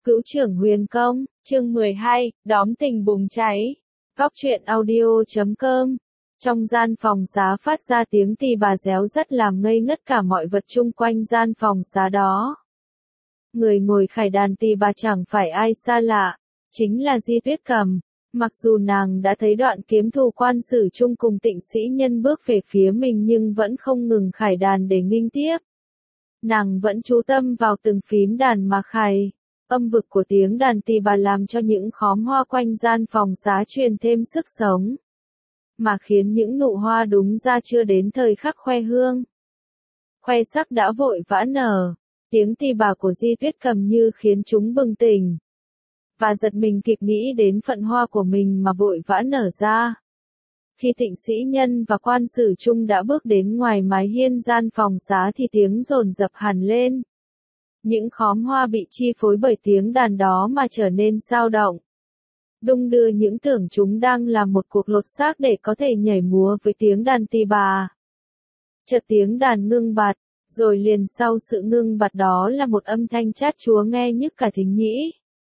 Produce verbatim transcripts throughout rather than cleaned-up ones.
Cữu trưởng huyền công, chương mười hai, đóm tình bùng cháy. Góc truyện audio chấm com. Trong gian phòng xá phát ra tiếng tì bà réo rất làm ngây ngất cả mọi vật chung quanh gian phòng xá đó. Người ngồi khải đàn tì bà chẳng phải ai xa lạ, chính là Di Tuyết Cầm. Mặc dù nàng đã thấy đoạn kiếm thù quan sử chung cùng Tịnh Sĩ Nhân bước về phía mình nhưng vẫn không ngừng khải đàn để nghênh tiếp. Nàng vẫn chú tâm vào từng phím đàn mà khải. Âm vực của tiếng đàn tì bà làm cho những khóm hoa quanh gian phòng xá truyền thêm sức sống, mà khiến những nụ hoa đúng ra chưa đến thời khắc khoe hương, khoe sắc đã vội vã nở. Tiếng tì bà của Di Tuyết Cầm như khiến chúng bừng tỉnh, và giật mình kịp nghĩ đến phận hoa của mình mà vội vã nở ra. Khi Tịnh Sĩ Nhân và quan sử chung đã bước đến ngoài mái hiên gian phòng xá thì tiếng dồn dập hẳn lên. Những khóm hoa bị chi phối bởi tiếng đàn đó mà trở nên sao động, đung đưa những tưởng chúng đang làm một cuộc lột xác để có thể nhảy múa với tiếng đàn tì bà. Chợt tiếng đàn ngưng bặt, rồi liền sau sự ngưng bặt đó là một âm thanh chát chúa nghe nhức cả thính nhĩ.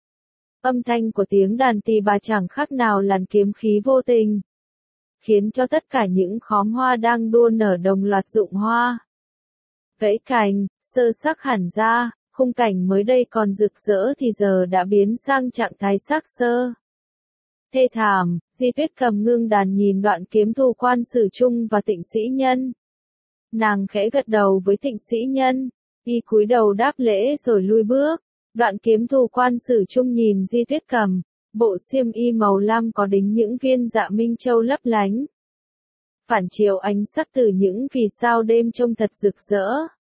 Âm thanh của tiếng đàn tì bà chẳng khác nào làn kiếm khí vô tình, khiến cho tất cả những khóm hoa đang đua nở đồng loạt rụng hoa, gãy cành, sơ sắc hẳn ra. Khung cảnh mới đây còn rực rỡ thì giờ đã biến sang trạng thái xác sơ, thê thảm. Di Tuyết Cầm ngưng đàn nhìn đoạn kiếm thù quan sử chung và Tịnh Sĩ Nhân. Nàng khẽ gật đầu với Tịnh Sĩ Nhân, y cúi đầu đáp lễ rồi lui bước. Đoạn kiếm thù quan sử chung nhìn Di Tuyết Cầm, bộ xiêm y màu lam có đính những viên dạ minh châu lấp lánh, phản chiếu ánh sắc từ những vì sao đêm trông thật rực rỡ.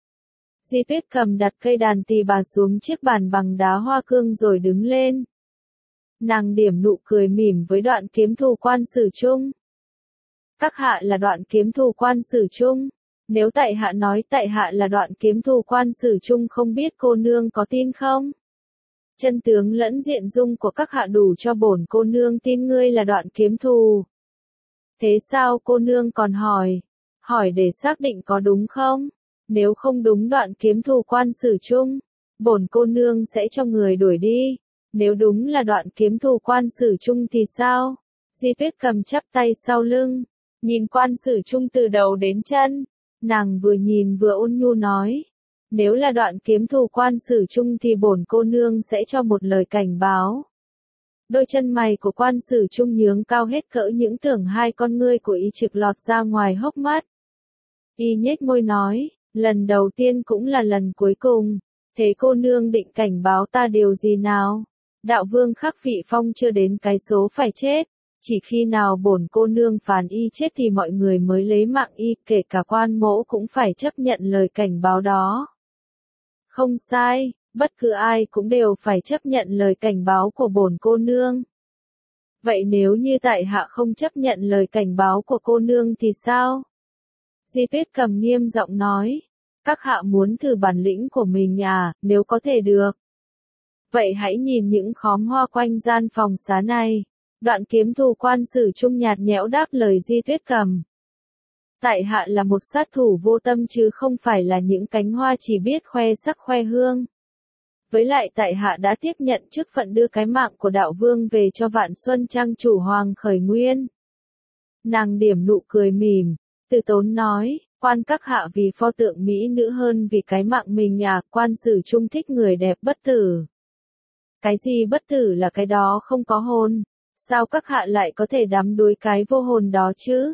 Di Tuyết Cầm đặt cây đàn tì bà xuống chiếc bàn bằng đá hoa cương rồi đứng lên. Nàng điểm nụ cười mỉm với đoạn kiếm thù quan sử chung. Các hạ là đoạn kiếm thù quan sử chung. Nếu tại hạ nói tại hạ là đoạn kiếm thù quan sử chung không biết cô nương có tin không? Chân tướng lẫn diện dung của các hạ đủ cho bổn cô nương tin ngươi là đoạn kiếm thù. Thế sao cô nương còn hỏi? Hỏi để xác định có đúng không? Nếu không đúng đoạn kiếm thù quan sử chung, bổn cô nương sẽ cho người đuổi đi. Nếu đúng là đoạn kiếm thù quan sử chung thì sao? Di Tuyết Cầm chắp tay sau lưng, nhìn quan sử chung từ đầu đến chân. Nàng vừa nhìn vừa ôn nhu nói, nếu là đoạn kiếm thù quan sử chung thì bổn cô nương sẽ cho một lời cảnh báo. Đôi chân mày của quan sử chung nhướng cao hết cỡ những tưởng hai con ngươi của y trực lọt ra ngoài hốc mắt. Y nhếch môi nói, lần đầu tiên cũng là lần cuối cùng, thế cô nương định cảnh báo ta điều gì nào? Đạo vương Khắc Vị Phong chưa đến cái số phải chết, chỉ khi nào bổn cô nương phán y chết thì mọi người mới lấy mạng y, kể cả quan mỗ cũng phải chấp nhận lời cảnh báo đó. Không sai, bất cứ ai cũng đều phải chấp nhận lời cảnh báo của bổn cô nương. Vậy nếu như tại hạ không chấp nhận lời cảnh báo của cô nương thì sao? Di Tuyết Cầm nghiêm giọng nói, các hạ muốn thử bản lĩnh của mình à, nếu có thể được. Vậy hãy nhìn những khóm hoa quanh gian phòng xá này. Đoạn kiếm thù quan sử chung nhạt nhẽo đáp lời Di Tuyết Cầm. Tại hạ là một sát thủ vô tâm chứ không phải là những cánh hoa chỉ biết khoe sắc khoe hương. Với lại tại hạ đã tiếp nhận chức phận đưa cái mạng của đạo vương về cho Vạn Xuân Trang chủ Hoàng Khởi Nguyên. Nàng điểm nụ cười mỉm, từ tốn nói, quan các hạ vì pho tượng mỹ nữ hơn vì cái mạng mình à, quan sử chung thích người đẹp bất tử. Cái gì bất tử là cái đó không có hồn, sao các hạ lại có thể đắm đuối cái vô hồn đó chứ?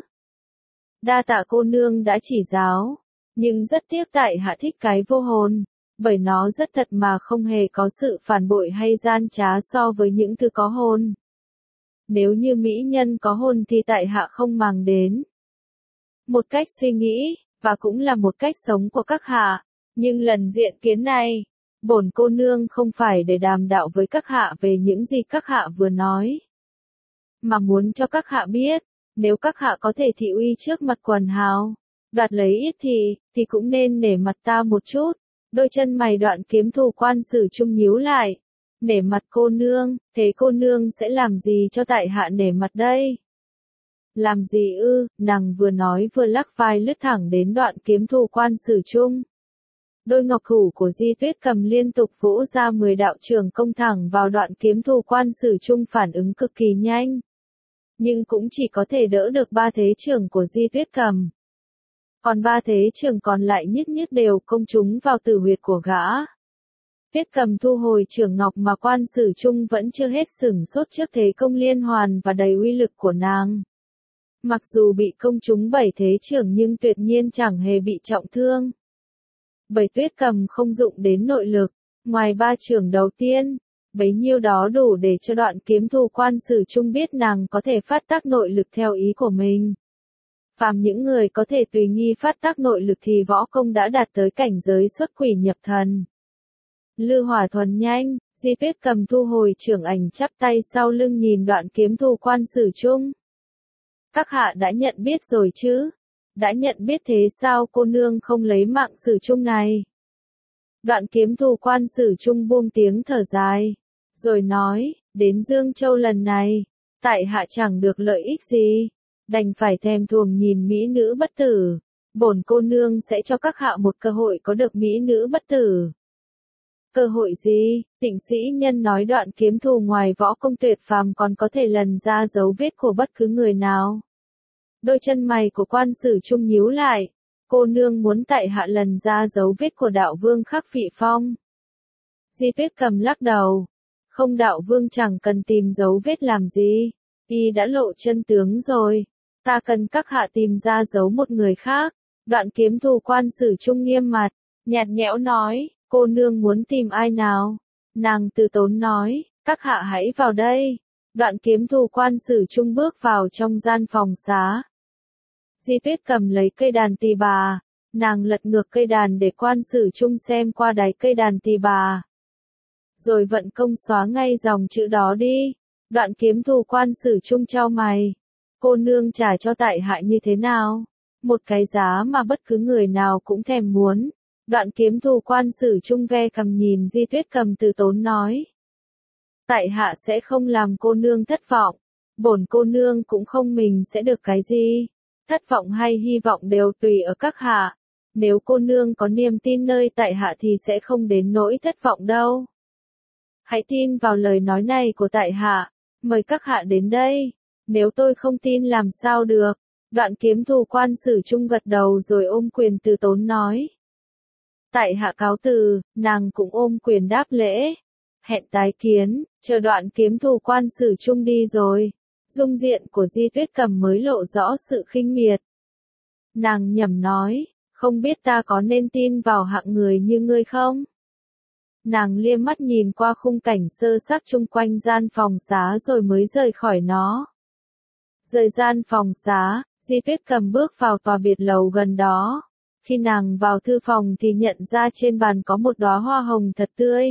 Đa tạ cô nương đã chỉ giáo, nhưng rất tiếc tại hạ thích cái vô hồn, bởi nó rất thật mà không hề có sự phản bội hay gian trá so với những thứ có hồn. Nếu như mỹ nhân có hồn thì tại hạ không màng đến. Một cách suy nghĩ, và cũng là một cách sống của các hạ, nhưng lần diện kiến này, bổn cô nương không phải để đàm đạo với các hạ về những gì các hạ vừa nói, mà muốn cho các hạ biết, nếu các hạ có thể thị uy trước mặt quần hào, đoạt lấy ít thì, thì cũng nên nể mặt ta một chút. Đôi chân mày đoạn kiếm thù quan sử chung nhíu lại, nể mặt cô nương, thế cô nương sẽ làm gì cho tại hạ nể mặt đây? Làm gì ư? Nàng vừa nói vừa lắc vai lướt thẳng đến đoạn kiếm thù quan sử chung. đôi ngọc thủ của Di Tuyết Cầm liên tục vỗ ra mười đạo trường công thẳng vào đoạn kiếm thù quan sử trung, phản ứng cực kỳ nhanh. Nhưng cũng chỉ có thể đỡ được ba thế trường của Di Tuyết Cầm. Còn ba thế trường còn lại nhất nhất đều công trúng vào tử huyệt của gã. Tuyết Cầm thu hồi trường ngọc mà quan sử trung vẫn chưa hết sửng sốt trước thế công liên hoàn và đầy uy lực của nàng. Mặc dù bị công trúng bảy thế trường nhưng tuyệt nhiên chẳng hề bị trọng thương. Bởi Tuyết Cầm không dụng đến nội lực, ngoài ba trường đầu tiên, bấy nhiêu đó đủ để cho đoạn kiếm thù quan sử trung biết nàng có thể phát tác nội lực theo ý của mình. Phàm những người có thể tùy nghi phát tác nội lực thì võ công đã đạt tới cảnh giới xuất quỷ nhập thần. Lư hỏa thuần nhanh, Di Tuyết Cầm thu hồi trưởng ảnh chắp tay sau lưng nhìn đoạn kiếm thù quan sử trung. Các hạ đã nhận biết rồi chứ? Đã nhận biết thế sao cô nương không lấy mạng sử trung này? Đoạn kiếm thù quan sử trung buông tiếng thở dài, rồi nói, đến Dương Châu lần này, tại hạ chẳng được lợi ích gì, đành phải thèm thuồng nhìn mỹ nữ bất tử. Bổn cô nương sẽ cho các hạ một cơ hội có được mỹ nữ bất tử. Cơ hội gì? Tịnh sĩ nhân nói đoạn kiếm thù ngoài võ công tuyệt phàm còn có thể lần ra dấu vết của bất cứ người nào. Đôi chân mày của quan sử trung nhíu lại, cô nương muốn tại hạ lần ra dấu vết của đạo vương Khắc Phị Phong. Di Tuyết Cầm lắc đầu, không, đạo vương chẳng cần tìm dấu vết làm gì, y đã lộ chân tướng rồi, ta cần các hạ tìm ra dấu một người khác. Đoạn kiếm thù quan sử trung nghiêm mặt, nhạt nhẽo nói, cô nương muốn tìm ai nào? Nàng từ tốn nói, các hạ hãy vào đây. Đoạn kiếm thù quan sử trung bước vào trong gian phòng xá. Di Tuyết Cầm lấy cây đàn tỳ bà, nàng lật ngược cây đàn để quan sử trung xem qua đáy cây đàn tỳ bà. Rồi vận công xóa ngay dòng chữ đó đi. Đoạn kiếm thù quan sử trung chau mày. Cô nương trả cho tại hạ như thế nào? Một cái giá mà bất cứ người nào cũng thèm muốn. Đoạn kiếm thù quan sử trung ve cầm nhìn Di Tuyết Cầm từ tốn nói. Tại hạ sẽ không làm cô nương thất vọng. Bổn cô nương cũng không mình sẽ được cái gì. Thất vọng hay hy vọng đều tùy ở các hạ. Nếu cô nương có niềm tin nơi tại hạ thì sẽ không đến nỗi thất vọng đâu. Hãy tin vào lời nói này của tại hạ. Mời các hạ đến đây. Nếu tôi không tin làm sao được. Đoạn kiếm thù quan sử trung gật đầu rồi ôm quyền từ tốn nói. Tại hạ cáo từ, nàng cũng ôm quyền đáp lễ. Hẹn tái kiến, chờ đoạn kiếm thù quan sử trung đi rồi. Dung diện của Di Tuyết Cầm mới lộ rõ sự khinh miệt. Nàng nhẩm nói, không biết ta có nên tin vào hạng người như ngươi không? Nàng liếc mắt nhìn qua khung cảnh sơ xác chung quanh gian phòng xá rồi mới rời khỏi nó. Rời gian phòng xá, Di Tuyết Cầm bước vào tòa biệt lầu gần đó. Khi nàng vào thư phòng thì nhận ra trên bàn có một đóa hoa hồng thật tươi.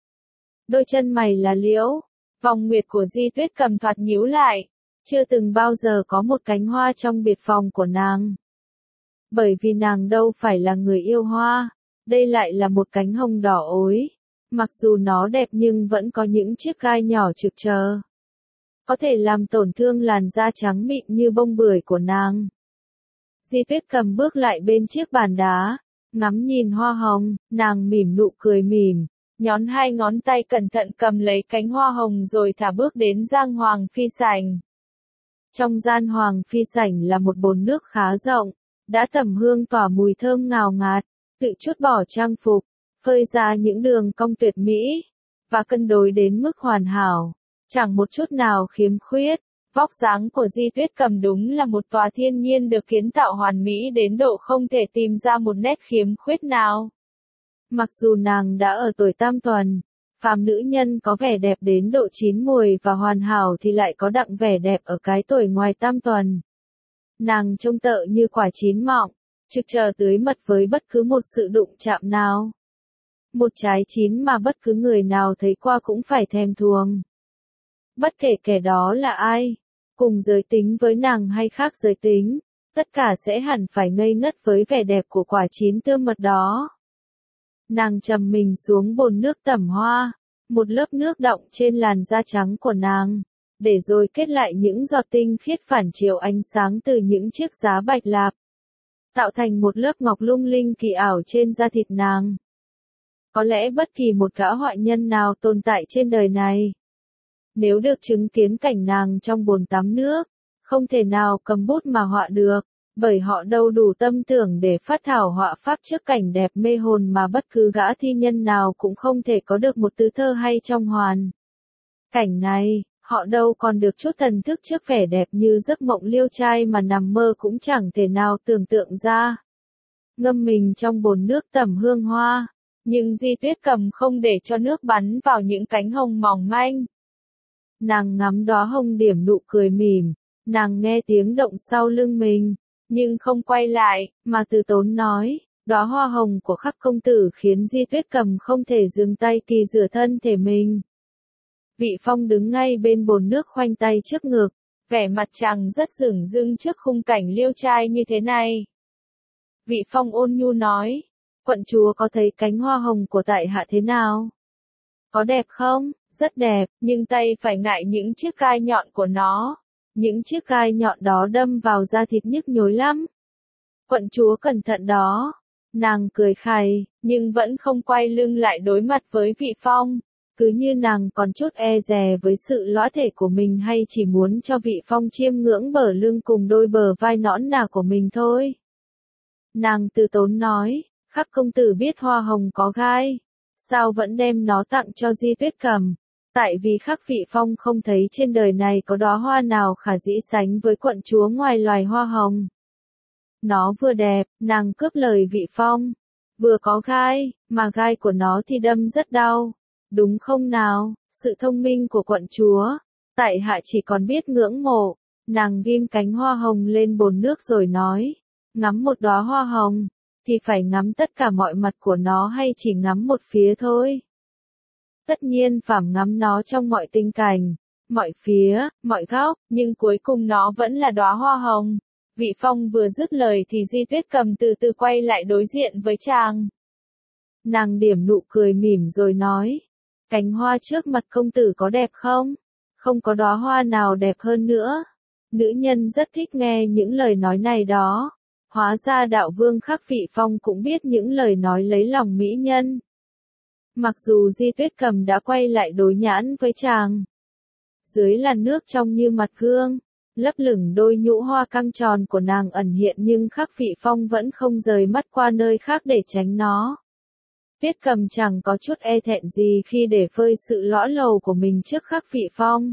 Đôi chân mày là liễu, vòng nguyệt của Di Tuyết Cầm thoạt nhíu lại. Chưa từng bao giờ có một cánh hoa trong biệt phòng của nàng. Bởi vì nàng đâu phải là người yêu hoa, đây lại là một cánh hồng đỏ ối. Mặc dù nó đẹp nhưng vẫn có những chiếc gai nhỏ trực chờ. Có thể làm tổn thương làn da trắng mịn như bông bưởi của nàng. Di Tuyết Cầm bước lại bên chiếc bàn đá, ngắm nhìn hoa hồng, nàng mỉm nụ cười mỉm, nhón hai ngón tay cẩn thận cầm lấy cánh hoa hồng rồi thả bước đến giang hoàng phi sảnh. Trong gian hoàng phi sảnh là một bồn nước khá rộng, đã tẩm hương tỏa mùi thơm ngào ngạt, tự chút bỏ trang phục, phơi ra những đường cong tuyệt mỹ, và cân đối đến mức hoàn hảo, chẳng một chút nào khiếm khuyết. Vóc dáng của Di Tuyết Cầm đúng là một tòa thiên nhiên được kiến tạo hoàn mỹ đến độ không thể tìm ra một nét khiếm khuyết nào. Mặc dù nàng đã ở tuổi tam tuần, phàm nữ nhân có vẻ đẹp đến độ chín muồi và hoàn hảo thì lại có đặng vẻ đẹp ở cái tuổi ngoài tam tuần. Nàng trông tợ như quả chín mọng, trực chờ tưới mật với bất cứ một sự đụng chạm nào. Một trái chín mà bất cứ người nào thấy qua cũng phải thèm thuồng. Bất kể kẻ đó là ai, cùng giới tính với nàng hay khác giới tính, tất cả sẽ hẳn phải ngây ngất với vẻ đẹp của quả chín tươm mật đó. Nàng trầm mình xuống bồn nước tẩm hoa, một lớp nước đọng trên làn da trắng của nàng, để rồi kết lại những giọt tinh khiết phản chiếu ánh sáng từ những chiếc giá bạch lạp, tạo thành một lớp ngọc lung linh kỳ ảo trên da thịt nàng. có lẽ bất kỳ một gã họa nhân nào tồn tại trên đời này. Nếu được chứng kiến cảnh nàng trong bồn tắm nước, không thể nào cầm bút mà họa được, bởi họ đâu đủ tâm tưởng để phát thảo họa pháp trước cảnh đẹp mê hồn mà bất cứ gã thi nhân nào cũng không thể có được một tứ thơ hay trong hoàn. Cảnh này, họ đâu còn được chút thần thức trước vẻ đẹp như giấc mộng liêu trai mà nằm mơ cũng chẳng thể nào tưởng tượng ra. Ngâm mình trong bồn nước tẩm hương hoa, nhưng Di Tuyết Cầm không để cho nước bắn vào những cánh hồng mỏng manh. Nàng ngắm đóa hồng điểm nụ cười mỉm, nàng nghe tiếng động sau lưng mình, nhưng không quay lại, mà từ tốn nói, đóa hoa hồng của Khắc công tử khiến Di Tuyết Cầm không thể dừng tay kỳ rửa thân thể mình. Vị Phong đứng ngay bên bồn nước khoanh tay trước ngực, vẻ mặt chàng rất dửng dưng trước khung cảnh liêu trai như thế này. Vị Phong ôn nhu nói, quận chúa có thấy cánh hoa hồng của tại hạ thế nào? Có đẹp không? Rất đẹp, nhưng tay phải ngại những chiếc gai nhọn của nó. Những chiếc gai nhọn đó đâm vào da thịt nhức nhối lắm. Quận chúa cẩn thận đó. Nàng cười khày, nhưng vẫn không quay lưng lại đối mặt với Vị Phong. Cứ như nàng còn chút e dè với sự lõa thể của mình hay chỉ muốn cho Vị Phong chiêm ngưỡng bờ lưng cùng đôi bờ vai nõn nà của mình thôi. Nàng từ tốn nói, Khắc công tử biết hoa hồng có gai, sao vẫn đem nó tặng cho Di Tuyết Cầm? Tại vì Khắc Vị Phong không thấy trên đời này có đóa hoa nào khả dĩ sánh với quận chúa ngoài loài hoa hồng. Nó vừa đẹp, nàng cướp lời Vị Phong, vừa có gai, mà gai của nó thì đâm rất đau. Đúng không nào? Sự thông minh của quận chúa, tại hạ chỉ còn biết ngưỡng mộ. Nàng ghim cánh hoa hồng lên bồn nước rồi nói, ngắm một đóa hoa hồng, thì phải ngắm tất cả mọi mặt của nó hay chỉ ngắm một phía thôi? Tất nhiên phàm ngắm nó trong mọi tình cảnh, mọi phía, mọi góc, nhưng cuối cùng nó vẫn là đóa hoa hồng. Vị Phong vừa dứt lời thì Di Tuyết Cầm từ từ quay lại đối diện với chàng. Nàng điểm nụ cười mỉm rồi nói, cánh hoa trước mặt công tử có đẹp không? Không có đóa hoa nào đẹp hơn nữa. Nữ nhân rất thích nghe những lời nói này đó. Hóa ra đạo vương Khắc Vị Phong cũng biết những lời nói lấy lòng mỹ nhân. Mặc dù Di Tuyết Cầm đã quay lại đối nhãn với chàng. Dưới làn nước trong như mặt gương, lấp lửng đôi nhũ hoa căng tròn của nàng ẩn hiện nhưng Khắc Vị Phong vẫn không rời mắt qua nơi khác để tránh nó. Tuyết Cầm chẳng có chút e thẹn gì khi để phơi sự lõa lồ của mình trước Khắc Vị Phong.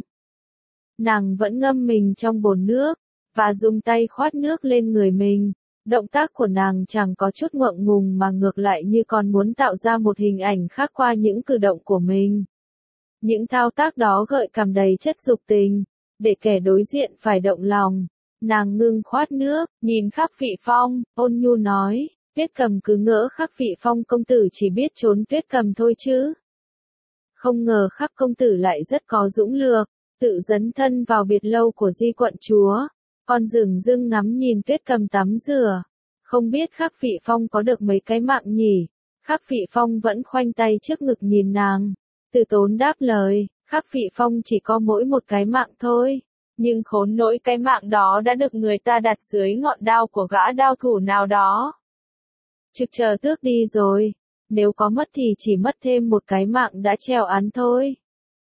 Nàng vẫn ngâm mình trong bồn nước, và dùng tay khoát nước lên người mình. Động tác của nàng chẳng có chút ngượng ngùng mà ngược lại như còn muốn tạo ra một hình ảnh khác qua những cử động của mình. Những thao tác đó gợi cảm đầy chất dục tình, để kẻ đối diện phải động lòng. Nàng ngưng khoát nước, nhìn Khắc Vị Phong, ôn nhu nói, Tuyết Cầm cứ ngỡ Khắc Vị Phong công tử chỉ biết trốn Tuyết Cầm thôi chứ. Không ngờ Khắc công tử lại rất có dũng lược, tự dấn thân vào biệt lâu của Di quận chúa. Con dửng dưng ngắm nhìn Tuyết Cầm tắm rửa. Không biết Khắc Vị Phong có được mấy cái mạng nhỉ? Khắc Vị Phong vẫn khoanh tay trước ngực nhìn nàng. Từ tốn đáp lời, Khắc Vị Phong chỉ có mỗi một cái mạng thôi. Nhưng khốn nỗi cái mạng đó đã được người ta đặt dưới ngọn đao của gã đao thủ nào đó. Trực chờ tước đi rồi. Nếu có mất thì chỉ mất thêm một cái mạng đã treo án thôi.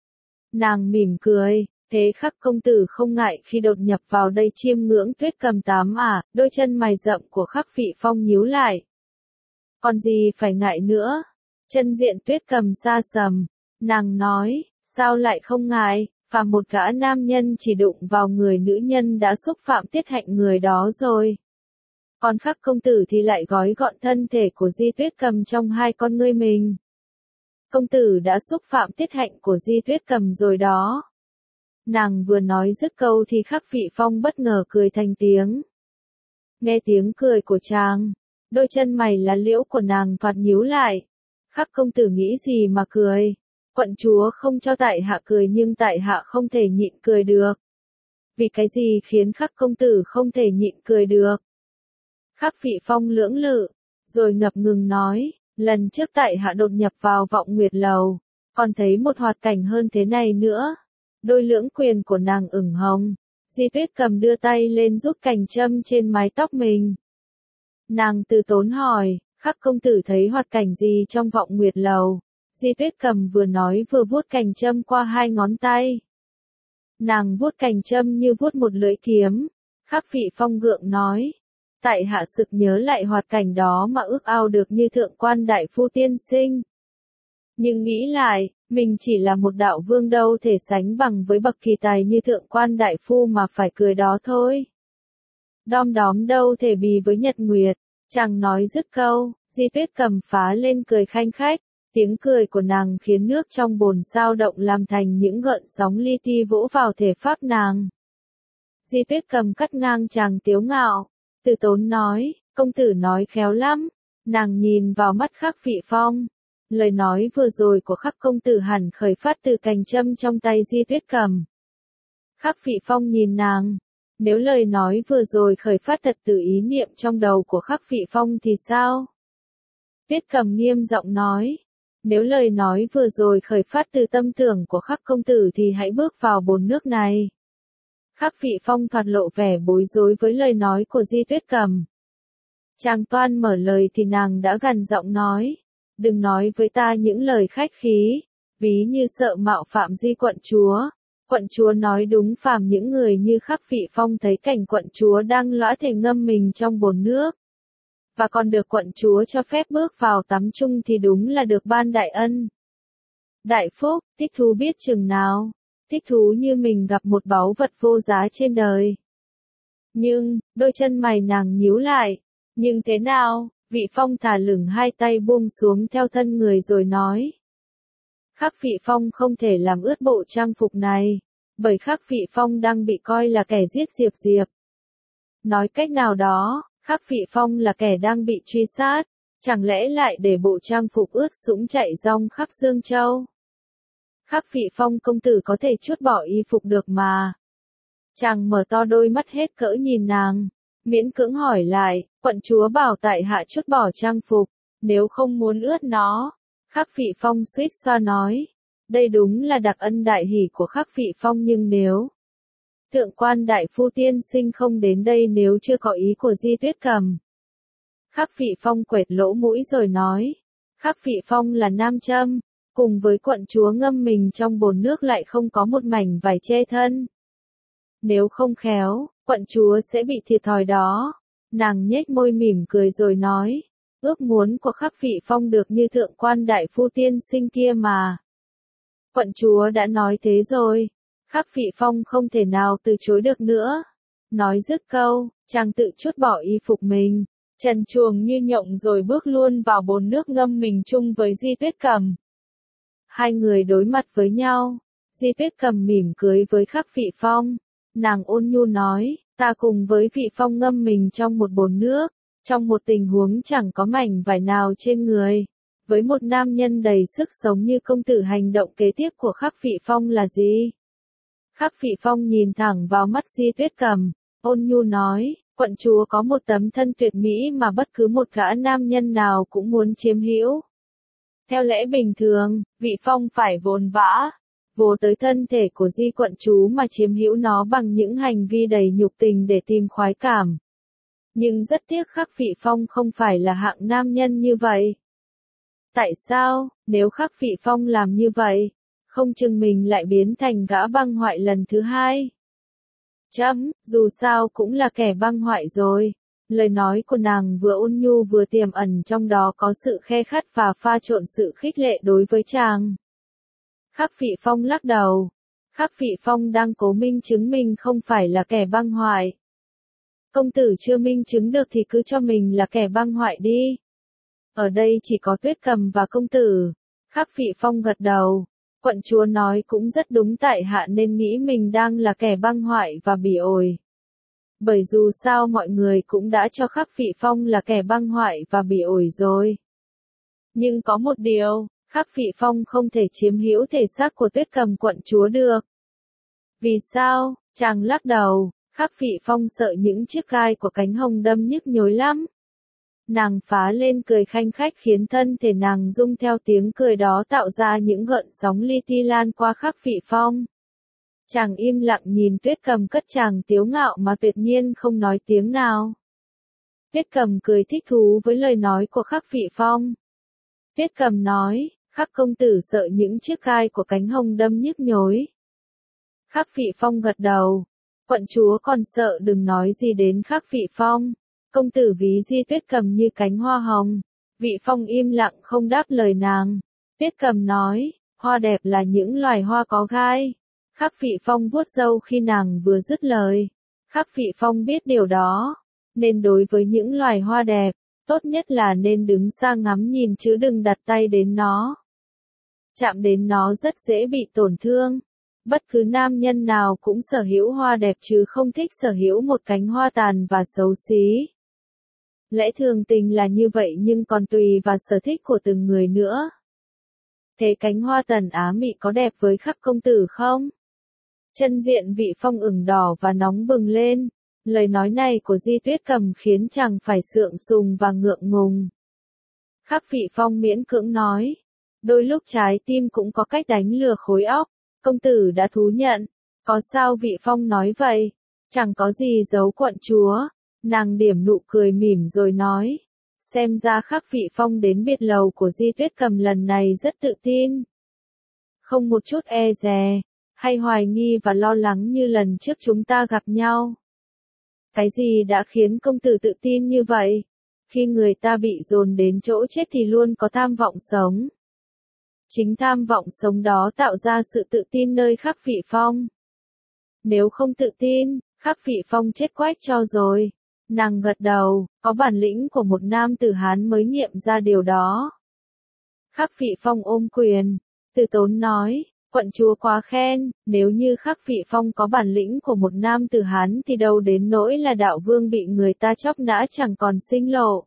Nàng mỉm cười. Thế Khắc công tử không ngại khi đột nhập vào đây chiêm ngưỡng Tuyết Cầm tắm à? Đôi chân mày rậm của Khắc Vị Phong nhíu lại. Còn gì phải ngại nữa? Chân diện Tuyết Cầm xa sầm. Nàng nói, sao lại không ngại? Phàm một gã nam nhân chỉ đụng vào người nữ nhân đã xúc phạm tiết hạnh người đó rồi. Còn Khắc công tử thì lại gói gọn thân thể của Di Tuyết Cầm trong hai con ngươi mình. Công tử đã xúc phạm tiết hạnh của Di Tuyết Cầm rồi đó. Nàng vừa nói dứt câu thì Khắc Vị Phong bất ngờ cười thành tiếng. Nghe tiếng cười của chàng, đôi chân mày lá liễu của nàng thoạt nhíu lại. Khắc công tử nghĩ gì mà cười? Quận chúa không cho tại hạ cười nhưng tại hạ không thể nhịn cười được. Vì cái gì khiến Khắc công tử không thể nhịn cười được? Khắc Vị Phong lưỡng lự, rồi ngập ngừng nói, lần trước tại hạ đột nhập vào Vọng Nguyệt Lầu, còn thấy một hoạt cảnh hơn thế này nữa. Đôi lưỡng quyền của nàng ửng hồng. Di Tuyết Cầm đưa tay lên rút cành châm trên mái tóc mình. Nàng từ tốn hỏi, Khắc công tử thấy hoạt cảnh gì trong Vọng Nguyệt Lầu? Di Tuyết Cầm vừa nói vừa vuốt cành châm qua hai ngón tay. Nàng vuốt cành châm như vuốt một lưỡi kiếm. Khắc Phỉ Phong gượng nói. Tại hạ sực nhớ lại hoạt cảnh đó mà ước ao được như thượng quan đại phu tiên sinh. Nhưng nghĩ lại, mình chỉ là một đạo vương đâu thể sánh bằng với bậc kỳ tài như thượng quan đại phu mà phải cười đó thôi. Đom đóm đâu thể bì với nhật nguyệt. Chàng nói dứt câu, Di Tuyết Cầm phá lên cười khanh khách. Tiếng cười của nàng khiến nước trong bồn sao động làm thành những gợn sóng li ti vỗ vào thể pháp nàng. Di Tuyết Cầm cắt ngang chàng tiếu ngạo. Từ Tốn nói, công tử nói khéo lắm. Nàng nhìn vào mắt Khắc Phỉ Phong. Lời nói vừa rồi của Khắc công tử hẳn khởi phát từ cành châm trong tay Di Tuyết Cầm. Khắc Phỉ Phong nhìn nàng. Nếu lời nói vừa rồi khởi phát thật từ ý niệm trong đầu của Khắc Phỉ Phong thì sao? Tuyết Cầm nghiêm giọng nói. Nếu lời nói vừa rồi khởi phát từ tâm tưởng của Khắc công tử thì hãy bước vào bồn nước này. Khắc Phỉ Phong thoạt lộ vẻ bối rối với lời nói của Di Tuyết Cầm. Chàng toan mở lời thì nàng đã gằn giọng nói. Đừng nói với ta những lời khách khí, ví như sợ mạo phạm Di quận chúa. Quận chúa nói đúng, phàm những người như Khắc Phỉ Phong thấy cảnh quận chúa đang lõa thể ngâm mình trong bồn nước. Và còn được quận chúa cho phép bước vào tắm chung thì đúng là được ban đại ân. Đại phúc, thích thú biết chừng nào, thích thú như mình gặp một báu vật vô giá trên đời. Nhưng, đôi chân mày nàng nhíu lại, nhưng thế nào? Vị Phong thả lửng hai tay buông xuống theo thân người rồi nói. Khắc Phỉ Phong không thể làm ướt bộ trang phục này, bởi Khắc Phỉ Phong đang bị coi là kẻ giết Diệp Diệp. Nói cách nào đó, Khắc Phỉ Phong là kẻ đang bị truy sát, chẳng lẽ lại để bộ trang phục ướt sũng chạy rong khắp Dương Châu? Khắc Phỉ Phong công tử có thể trút bỏ y phục được mà. Chàng mở to đôi mắt hết cỡ nhìn nàng. Miễn cưỡng hỏi lại, quận chúa bảo tại hạ trút bỏ trang phục, nếu không muốn ướt nó. Khắc Phỉ Phong suýt xoa nói, đây đúng là đặc ân đại hỷ của Khắc Phỉ Phong, nhưng nếu thượng quan đại phu tiên sinh không đến đây nếu chưa có ý của Di Tuyết Cầm. Khắc Phỉ Phong quệt lỗ mũi rồi nói, Khắc Phỉ Phong là nam châm, cùng với quận chúa ngâm mình trong bồn nước lại không có một mảnh vải che thân. Nếu không khéo, quận chúa sẽ bị thiệt thòi đó. Nàng nhếch môi mỉm cười rồi nói, ước muốn của Khắc Phỉ Phong được như thượng quan đại phu tiên sinh kia mà. Quận chúa đã nói thế rồi, Khắc Phỉ Phong không thể nào từ chối được nữa. Nói dứt câu, chàng tự trút bỏ y phục mình, trần truồng như nhộng rồi bước luôn vào bồn nước ngâm mình chung với Di Tuyết Cầm. Hai người đối mặt với nhau, Di Tuyết Cầm mỉm cười với Khắc Phỉ Phong. Nàng ôn nhu nói, ta cùng với Phỉ Phong ngâm mình trong một bồn nước, trong một tình huống chẳng có mảnh vải nào trên người. Với một nam nhân đầy sức sống như công tử, hành động kế tiếp của Khắc Phỉ Phong là gì? Khắc Phỉ Phong nhìn thẳng vào mắt Di Tuyết Cầm, ôn nhu nói, quận chúa có một tấm thân tuyệt mỹ mà bất cứ một gã nam nhân nào cũng muốn chiếm hữu. Theo lẽ bình thường, vị Phong phải vồn vã, vô tới thân thể của Di quận chúa mà chiếm hữu nó bằng những hành vi đầy nhục tình để tìm khoái cảm. Nhưng rất tiếc Khắc Phỉ Phong không phải là hạng nam nhân như vậy. Tại sao, nếu Khắc Phỉ Phong làm như vậy, không chừng mình lại biến thành gã băng hoại lần thứ hai? Chấm, dù sao cũng là kẻ băng hoại rồi. Lời nói của nàng vừa ôn nhu vừa tiềm ẩn trong đó có sự khe khắt và pha trộn sự khích lệ đối với chàng. Khắc Phỉ Phong lắc đầu. Khắc Phỉ Phong đang cố minh chứng mình không phải là kẻ băng hoại. Công tử chưa minh chứng được thì cứ cho mình là kẻ băng hoại đi. Ở đây chỉ có Tuyết Cầm và công tử. Khắc Phỉ Phong gật đầu. Quận chúa nói cũng rất đúng, tại hạ nên nghĩ mình đang là kẻ băng hoại và bỉ ổi. Bởi dù sao mọi người cũng đã cho Khắc Phỉ Phong là kẻ băng hoại và bỉ ổi rồi. Nhưng có một điều, Khắc Phỉ Phong không thể chiếm hữu thể xác của Tuyết Cầm quận chúa được. Vì sao? Chàng lắc đầu. Khắc Phỉ Phong sợ những chiếc gai của cánh hồng đâm nhức nhối lắm. Nàng phá lên cười khanh khách khiến thân thể nàng rung theo tiếng cười đó, tạo ra những gợn sóng li ti lan qua Khắc Phỉ Phong. Chàng im lặng nhìn Tuyết Cầm cất chàng tiếu ngạo mà tuyệt nhiên không nói tiếng nào. Tiết Cầm cười thích thú với lời nói của Khắc Vị Phong. Tiết Cầm nói, Khắc công tử sợ những chiếc gai của cánh hồng đâm nhức nhối. Khắc Vị Phong gật đầu. Quận chúa còn sợ đừng nói gì đến Khắc Vị Phong. Công tử ví Di Tuyết Cầm như cánh hoa hồng. Vị Phong im lặng không đáp lời nàng. Tuyết Cầm nói, hoa đẹp là những loài hoa có gai. Khắc Vị Phong vuốt râu khi nàng vừa dứt lời. Khắc Vị Phong biết điều đó, nên đối với những loài hoa đẹp, tốt nhất là nên đứng xa ngắm nhìn chứ đừng đặt tay đến nó. Chạm đến nó rất dễ bị tổn thương. Bất cứ nam nhân nào cũng sở hữu hoa đẹp chứ không thích sở hữu một cánh hoa tàn và xấu xí. Lẽ thường tình là như vậy nhưng còn tùy vào sở thích của từng người nữa. Thế cánh hoa Tần Á Mị có đẹp với Khắc công tử không? Chân diện Vị Phong ửng đỏ và nóng bừng lên. Lời nói này của Di Tuyết Cầm khiến chàng phải sượng sùng và ngượng ngùng. Khắc Vị Phong miễn cưỡng nói. Đôi lúc trái tim cũng có cách đánh lừa khối óc. Công tử đã thú nhận. Có sao Vị Phong nói vậy? Chẳng có gì giấu quận chúa. Nàng điểm nụ cười mỉm rồi nói. Xem ra Khắc Vị Phong đến biệt lầu của Di Tuyết Cầm lần này rất tự tin. Không một chút e dè, hay hoài nghi và lo lắng như lần trước chúng ta gặp nhau. Cái gì đã khiến công tử tự tin như vậy? Khi người ta bị dồn đến chỗ chết thì luôn có tham vọng sống. Chính tham vọng sống đó tạo ra sự tự tin nơi Khắc Vị Phong. Nếu không tự tin, Khắc Vị Phong chết quách cho rồi. Nàng gật đầu, có bản lĩnh của một nam tử Hán mới nghiệm ra điều đó. Khắc Vị Phong ôm quyền, từ tốn nói, quận chúa quá khen, nếu như Khắc Vị Phong có bản lĩnh của một nam tử Hán thì đâu đến nỗi là đạo vương bị người ta chóc nã chẳng còn sinh lộ.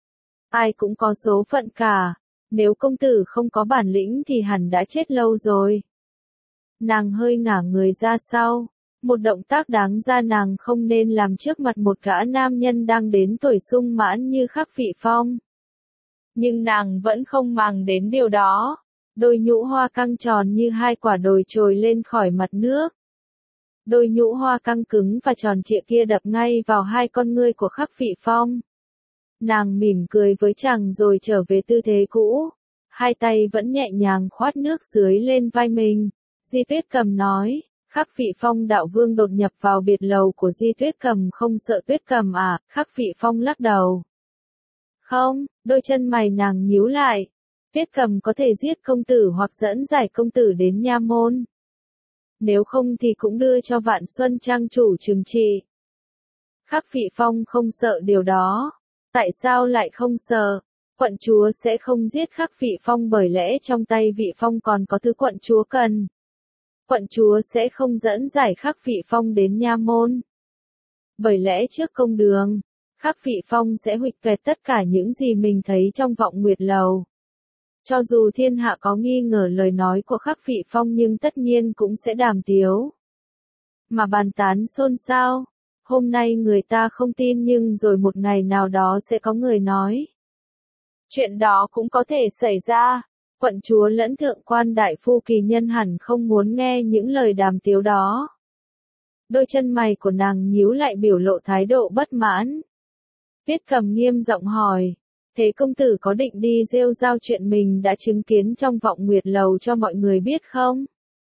Ai cũng có số phận cả, nếu công tử không có bản lĩnh thì hẳn đã chết lâu rồi. Nàng hơi ngả người ra sau. Một động tác đáng ra nàng không nên làm trước mặt một gã nam nhân đang đến tuổi sung mãn như Khắc Vị Phong. Nhưng nàng vẫn không màng đến điều đó. Đôi nhũ hoa căng tròn như hai quả đồi trồi lên khỏi mặt nước. Đôi nhũ hoa căng cứng và tròn trịa kia đập ngay vào hai con ngươi của Khắc Vị Phong. Nàng mỉm cười với chàng rồi trở về tư thế cũ. Hai tay vẫn nhẹ nhàng khoát nước dưới lên vai mình. Di Tuyết Cầm nói. Khắc Vị Phong đạo vương đột nhập vào biệt lầu của Di Tuyết Cầm không sợ Tuyết Cầm à? Khắc Vị Phong lắc đầu. Không, đôi chân mày nàng nhíu lại. Tuyết Cầm có thể giết công tử hoặc dẫn giải công tử đến nha môn. Nếu không thì cũng đưa cho Vạn Xuân trang chủ trừng trị. Khắc Vị Phong không sợ điều đó. Tại sao lại không sợ? Quận chúa sẽ không giết Khắc Vị Phong bởi lẽ trong tay Vị Phong còn có thứ quận chúa cần. Quận chúa sẽ không dẫn giải Khắc Vị Phong đến nha môn. Bởi lẽ trước công đường, Khắc Vị Phong sẽ huỵch toẹt tất cả những gì mình thấy trong Vọng Nguyệt Lầu. Cho dù thiên hạ có nghi ngờ lời nói của Khắc Vị Phong nhưng tất nhiên cũng sẽ đàm tiếu. Mà bàn tán xôn xao. Hôm nay người ta không tin nhưng rồi một ngày nào đó sẽ có người nói. Chuyện đó cũng có thể xảy ra. Quận chúa lẫn thượng quan đại phu kỳ nhân hẳn không muốn nghe những lời đàm tiếu đó. Đôi chân mày của nàng nhíu lại biểu lộ thái độ bất mãn. Tuyết Cầm nghiêm giọng hỏi. Thế công tử có định đi rêu rao chuyện mình đã chứng kiến trong Vọng Nguyệt Lầu cho mọi người biết không?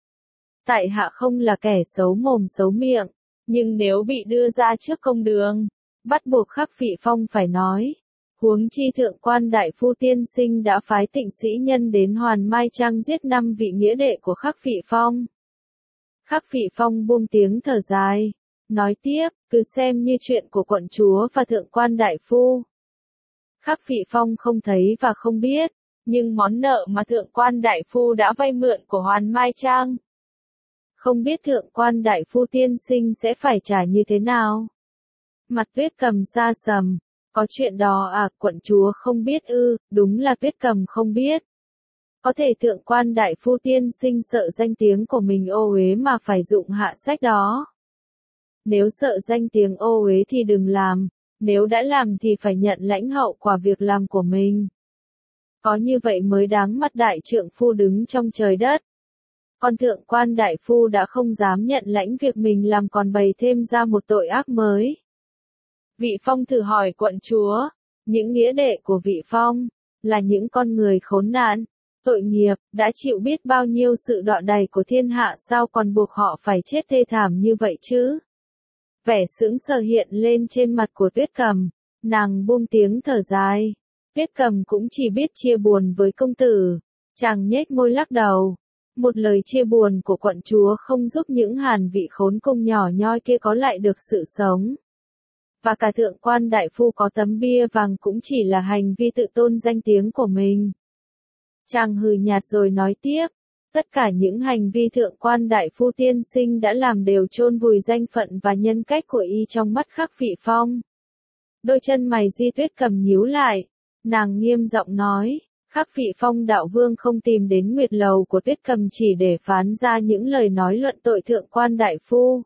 Tại hạ không là kẻ xấu mồm xấu miệng. Nhưng nếu bị đưa ra trước công đường, bắt buộc Khắc Vị Phong phải nói. Huống chi thượng quan đại phu tiên sinh đã phái Tịnh sĩ nhân đến Hoàn Mai Trang giết năm vị nghĩa đệ của Khắc Vị Phong. Khắc Vị Phong buông tiếng thở dài, nói tiếp, cứ xem như chuyện của quận chúa và thượng quan đại phu. Khắc Vị Phong không thấy và không biết, nhưng món nợ mà thượng quan đại phu đã vay mượn của Hoàn Mai Trang. Không biết thượng quan đại phu tiên sinh sẽ phải trả như thế nào? Mặt Tuyết Cầm sa sầm. Có chuyện đó à, quận chúa không biết ư? Đúng là Tuyết Cầm không biết. Có thể thượng quan đại phu tiên sinh sợ danh tiếng của mình ô uế mà phải dụng hạ sách đó. Nếu sợ danh tiếng ô uế thì đừng làm, nếu đã làm thì phải nhận lãnh hậu quả việc làm của mình. Có như vậy mới đáng mặt đại trượng phu đứng trong trời đất. Còn thượng quan đại phu đã không dám nhận lãnh việc mình làm còn bày thêm ra một tội ác mới. Vị Phong thử hỏi quận chúa, những nghĩa đệ của Vị Phong, là những con người khốn nạn, tội nghiệp, đã chịu biết bao nhiêu sự đọ đày của thiên hạ sao còn buộc họ phải chết thê thảm như vậy chứ? Vẻ sững sờ hiện lên trên mặt của Tuyết Cầm, nàng buông tiếng thở dài. Tuyết Cầm cũng chỉ biết chia buồn với công tử, chàng nhếch môi lắc đầu. Một lời chia buồn của quận chúa không giúp những hàn vị khốn cung nhỏ nhoi kia có lại được sự sống. Và cả thượng quan đại phu có tấm bia vàng cũng chỉ là hành vi tự tôn danh tiếng của mình. Chàng hừ nhạt rồi nói tiếp, tất cả những hành vi thượng quan đại phu tiên sinh đã làm đều chôn vùi danh phận và nhân cách của y trong mắt Khắc Vị Phong. Đôi chân mày Di Tuyết Cầm nhíu lại, nàng nghiêm giọng nói, Khắc Vị Phong đạo vương không tìm đến Nguyệt Lầu của Tuyết Cầm chỉ để phán ra những lời nói luận tội thượng quan đại phu.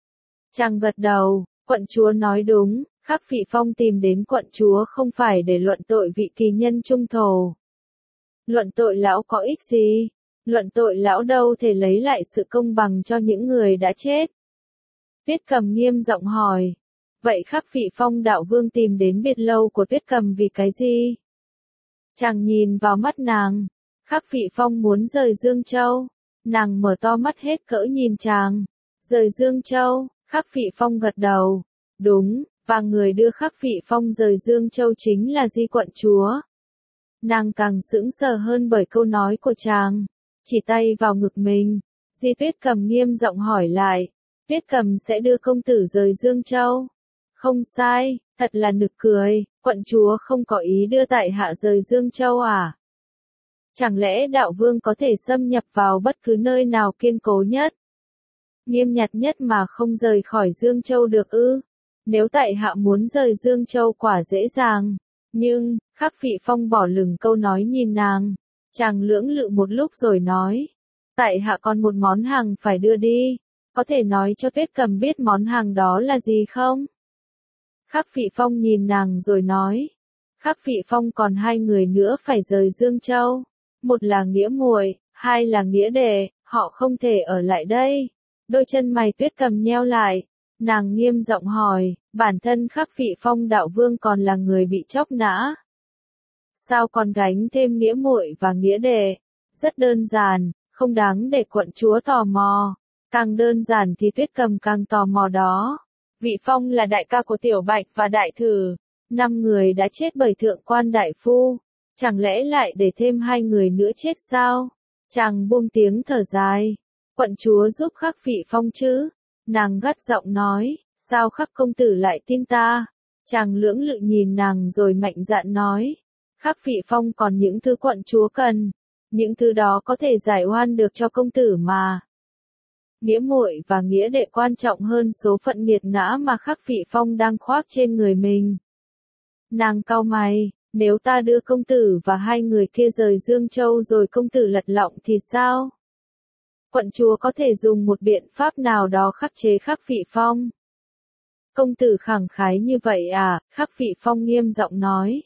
Chàng gật đầu, quận chúa nói đúng, Khắc Vị Phong tìm đến quận chúa không phải để luận tội vị kỳ nhân trung thổ. Luận tội lão có ích gì? Luận tội lão đâu thể lấy lại sự công bằng cho những người đã chết. Tuyết Cầm nghiêm giọng hỏi, vậy Khắc Vị Phong đạo vương tìm đến biệt lâu của Tuyết Cầm vì cái gì? Chàng nhìn vào mắt nàng, Khắc Vị Phong muốn rời Dương Châu. Nàng mở to mắt hết cỡ nhìn chàng. Rời Dương Châu, Khắc Vị Phong gật đầu. Đúng, và người đưa Khắc Vị Phong rời Dương Châu chính là Di quận chúa. Nàng càng sững sờ hơn bởi câu nói của chàng. Chỉ tay vào ngực mình, Di Tuyết Cầm nghiêm giọng hỏi lại, Tuyết Cầm sẽ đưa công tử rời Dương Châu. Không sai, thật là nực cười, quận chúa không có ý đưa tại hạ rời Dương Châu à? Chẳng lẽ đạo vương có thể xâm nhập vào bất cứ nơi nào kiên cố nhất, nghiêm nhặt nhất mà không rời khỏi Dương Châu được ư? Nếu tại hạ muốn rời Dương Châu quả dễ dàng, nhưng, Khắc Vị Phong bỏ lửng câu nói nhìn nàng. Chàng lưỡng lự một lúc rồi nói, tại hạ còn một món hàng phải đưa đi, có thể nói cho Tuyết Cầm biết món hàng đó là gì không? Khắc Vị Phong nhìn nàng rồi nói, Khắc Vị Phong còn hai người nữa phải rời Dương Châu, một là nghĩa muội, hai là nghĩa đệ, họ không thể ở lại đây. Đôi chân mày Tuyết Cầm nheo lại, nàng nghiêm giọng hỏi, bản thân Khắc Vị Phong đạo vương còn là người bị chóc nã. Sao còn gánh thêm nghĩa muội và nghĩa đệ? Rất đơn giản, không đáng để quận chúa tò mò. Càng đơn giản thì Tuyết Cầm càng tò mò đó. Vị Phong là đại ca của Tiểu Bạch và Đại Thử. Năm người đã chết bởi thượng quan đại phu. Chẳng lẽ lại để thêm hai người nữa chết sao? Chàng buông tiếng thở dài. Quận chúa giúp Khắc Vị Phong chứ? Nàng gắt giọng nói, sao Khắc công tử lại tin ta? Chàng lưỡng lự nhìn nàng rồi mạnh dạn nói. Khắc Vị Phong còn những thứ quận chúa cần, những thứ đó có thể giải oan được cho công tử mà. Nghĩa muội và nghĩa đệ quan trọng hơn số phận nghiệt ngã mà Khắc Vị Phong đang khoác trên người mình. Nàng cau mày, nếu ta đưa công tử và hai người kia rời Dương Châu rồi công tử lật lọng thì sao? Quận chúa có thể dùng một biện pháp nào đó khắc chế Khắc Vị Phong. Công tử khẳng khái như vậy à? Khắc Vị Phong nghiêm giọng nói.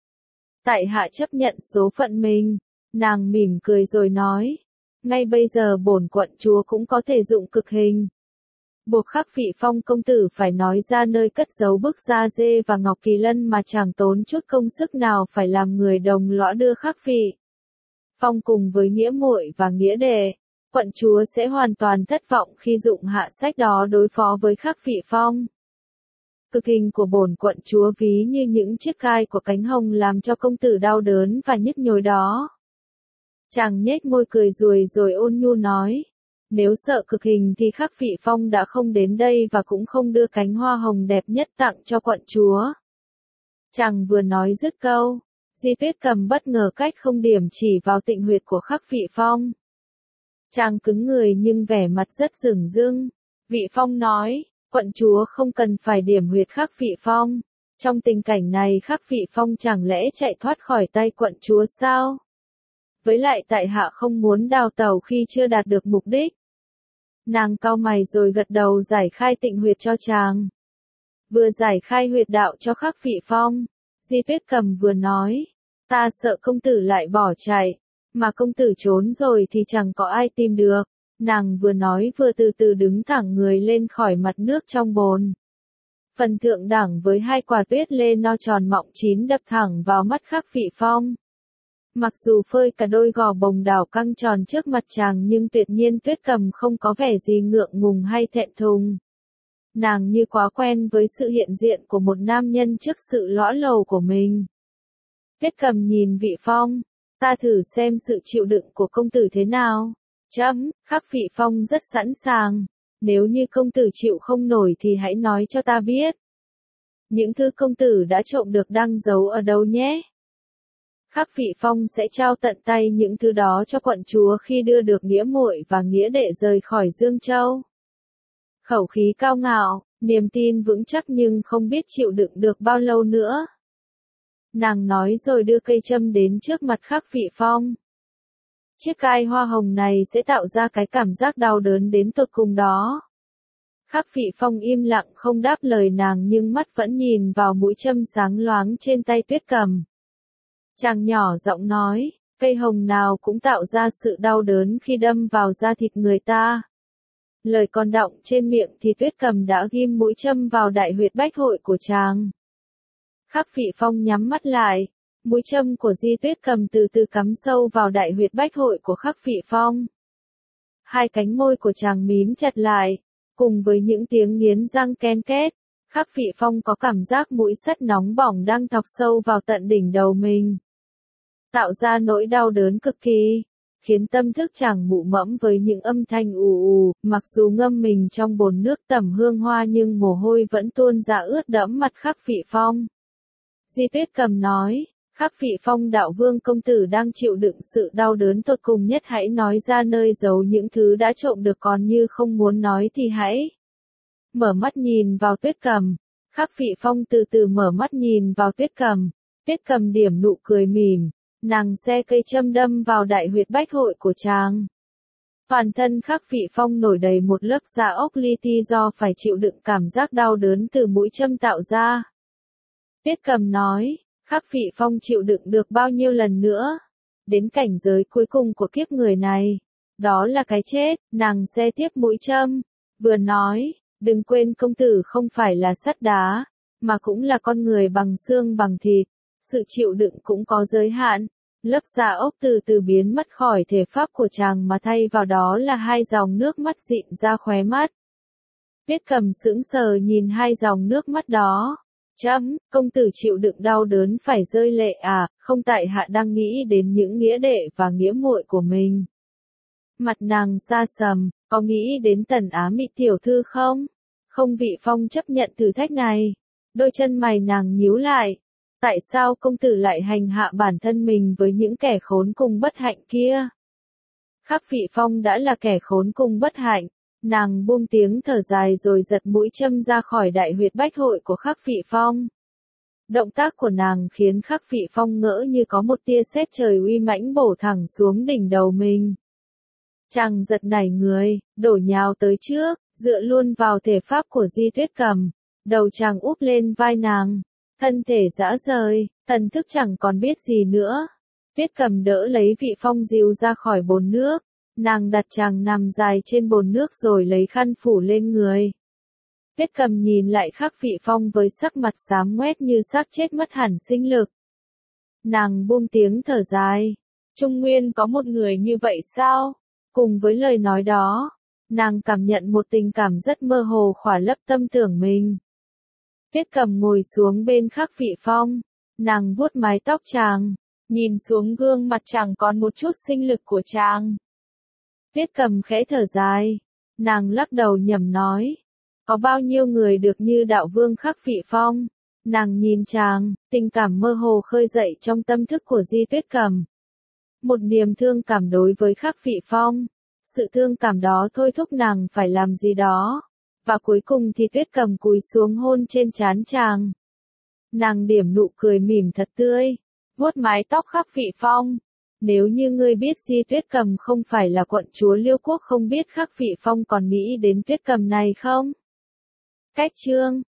Tại hạ chấp nhận số phận mình, nàng mỉm cười rồi nói, ngay bây giờ bổn quận chúa cũng có thể dụng cực hình. Buộc Khắc Vị Phong công tử phải nói ra nơi cất giấu bức da dê và ngọc kỳ lân mà chẳng tốn chút công sức nào phải làm người đồng lõa đưa Khắc Vị Phong cùng với nghĩa muội và nghĩa đệ. Quận chúa sẽ hoàn toàn thất vọng khi dụng hạ sách đó đối phó với Khắc Vị Phong. Cực hình của bổn quận chúa ví như những chiếc gai của cánh hồng làm cho công tử đau đớn và nhức nhối đó. Chàng nhếch môi cười ruồi rồi ôn nhu nói, nếu sợ cực hình thì Khắc Vị Phong đã không đến đây và cũng không đưa cánh hoa hồng đẹp nhất tặng cho quận chúa. Chàng vừa nói dứt câu, Di Tuyết Cầm bất ngờ cách không điểm chỉ vào tịnh huyệt của Khắc Vị Phong. Chàng cứng người nhưng vẻ mặt rất dửng dưng. Vị Phong nói, quận chúa không cần phải điểm huyệt Khắc Vị Phong. Trong tình cảnh này Khắc Vị Phong chẳng lẽ chạy thoát khỏi tay quận chúa sao? Với lại tại hạ không muốn đào tẩu khi chưa đạt được mục đích. Nàng cau mày rồi gật đầu giải khai tịnh huyệt cho chàng. Vừa giải khai huyệt đạo cho Khắc Vị Phong, Di Tuyết Cầm vừa nói, ta sợ công tử lại bỏ chạy, mà công tử trốn rồi thì chẳng có ai tìm được. Nàng vừa nói vừa từ từ đứng thẳng người lên khỏi mặt nước trong bồn. Phần thượng đẳng với hai quả tuyết lê no tròn mọng chín đập thẳng vào mắt Khắc Phỉ Phong. Mặc dù phơi cả đôi gò bồng đảo căng tròn trước mặt chàng nhưng tuyệt nhiên Tuyết Cầm không có vẻ gì ngượng ngùng hay thẹn thùng. Nàng như quá quen với sự hiện diện của một nam nhân trước sự lõa lồ của mình. Tuyết Cầm nhìn Vị Phong, ta thử xem sự chịu đựng của công tử thế nào. Chấm, Khắc Phỉ Phong rất sẵn sàng. Nếu như công tử chịu không nổi thì hãy nói cho ta biết. Những thứ công tử đã trộm được đang giấu ở đâu nhé. Khắc Phỉ Phong sẽ trao tận tay những thứ đó cho quận chúa khi đưa được nghĩa muội và nghĩa đệ rời khỏi Dương Châu. Khẩu khí cao ngạo, niềm tin vững chắc nhưng không biết chịu đựng được bao lâu nữa. Nàng nói rồi đưa cây châm đến trước mặt Khắc Phỉ Phong. Chiếc gai hoa hồng này sẽ tạo ra cái cảm giác đau đớn đến tột cùng đó. Khắc Phỉ Phong im lặng không đáp lời nàng nhưng mắt vẫn nhìn vào mũi châm sáng loáng trên tay Tuyết Cầm. Chàng nhỏ giọng nói, cây hồng nào cũng tạo ra sự đau đớn khi đâm vào da thịt người ta. Lời còn đọng trên miệng thì Tuyết Cầm đã ghim mũi châm vào đại huyệt bách hội của chàng. Khắc Phỉ Phong nhắm mắt lại, mũi châm của Di Tuyết Cầm từ từ cắm sâu vào đại huyệt bách hội của Khắc Phỉ Phong. Hai cánh môi của chàng mím chặt lại, cùng với những tiếng nghiến răng ken két, Khắc Phỉ Phong có cảm giác mũi sắt nóng bỏng đang thọc sâu vào tận đỉnh đầu mình. Tạo ra nỗi đau đớn cực kỳ, khiến tâm thức chàng mụ mẫm với những âm thanh ù ù, mặc dù ngâm mình trong bồn nước tẩm hương hoa nhưng mồ hôi vẫn tuôn ra ướt đẫm mặt Khắc Phỉ Phong. Di Tuyết Cầm nói, Khắc Phỉ Phong đạo vương công tử đang chịu đựng sự đau đớn tột cùng nhất, hãy nói ra nơi giấu những thứ đã trộm được, còn như không muốn nói thì hãy mở mắt nhìn vào Tuyết Cầm. Khắc Phỉ Phong từ từ mở mắt nhìn vào Tuyết Cầm. Tuyết Cầm điểm nụ cười mỉm, nàng xe cây châm đâm vào đại huyệt bách hội của chàng. Toàn thân Khắc Phỉ Phong nổi đầy một lớp da ốc li ti do phải chịu đựng cảm giác đau đớn từ mũi châm tạo ra. Tuyết Cầm nói, Khắc Phỉ Phong chịu đựng được bao nhiêu lần nữa? Đến cảnh giới cuối cùng của kiếp người này. Đó là cái chết, nàng xe tiếp mũi châm. Vừa nói, đừng quên công tử không phải là sắt đá, mà cũng là con người bằng xương bằng thịt. Sự chịu đựng cũng có giới hạn. Lớp da ốc từ từ biến mất khỏi thể pháp của chàng mà thay vào đó là hai dòng nước mắt dịn ra khóe mắt. Tuyết Cầm sững sờ nhìn hai dòng nước mắt đó. Chấm, công tử chịu đựng đau đớn phải rơi lệ à, không tại hạ đang nghĩ đến những nghĩa đệ và nghĩa muội của mình. Mặt nàng xa sầm, có nghĩ đến Tần Á Mị tiểu thư không? Không, Vị Phong chấp nhận thử thách này. Đôi chân mày nàng nhíu lại. Tại sao công tử lại hành hạ bản thân mình với những kẻ khốn cùng bất hạnh kia? Khắc Phỉ Phong đã là kẻ khốn cùng bất hạnh. Nàng buông tiếng thở dài rồi giật mũi châm ra khỏi đại huyệt bách hội của Khắc Phỉ Phong. Động tác của nàng khiến Khắc Phỉ Phong ngỡ như có một tia sét trời uy mãnh bổ thẳng xuống đỉnh đầu mình. Chàng giật nảy người, đổ nhào tới trước, dựa luôn vào thể pháp của Di Tuyết Cầm. Đầu chàng úp lên vai nàng, thân thể rã rời, thần thức chẳng còn biết gì nữa. Tuyết Cầm đỡ lấy Vị Phong dìu ra khỏi bồn nước. Nàng đặt chàng nằm dài trên bồn nước rồi lấy khăn phủ lên người. Tuyết Cầm nhìn lại Khắc Phỉ Phong với sắc mặt xám ngoét như xác chết mất hẳn sinh lực. Nàng buông tiếng thở dài. Trung Nguyên có một người như vậy sao? Cùng với lời nói đó, nàng cảm nhận một tình cảm rất mơ hồ khỏa lấp tâm tưởng mình. Tuyết Cầm ngồi xuống bên Khắc Phỉ Phong. Nàng vuốt mái tóc chàng, nhìn xuống gương mặt chẳng còn một chút sinh lực của chàng. Tuyết Cầm khẽ thở dài, nàng lắc đầu nhẩm nói, có bao nhiêu người được như đạo vương Khắc Phỉ Phong? Nàng nhìn chàng, tình cảm mơ hồ khơi dậy trong tâm thức của Di Tuyết Cầm. Một niềm thương cảm đối với Khắc Phỉ Phong, sự thương cảm đó thôi thúc nàng phải làm gì đó, và cuối cùng thì Tuyết Cầm cúi xuống hôn trên trán chàng. Nàng điểm nụ cười mỉm thật tươi, vuốt mái tóc Khắc Phỉ Phong. Nếu như ngươi biết Di Tuyết Cầm không phải là quận chúa Liêu Quốc, không biết Khắc Phỉ Phong còn nghĩ đến Tuyết Cầm này không? Cách chương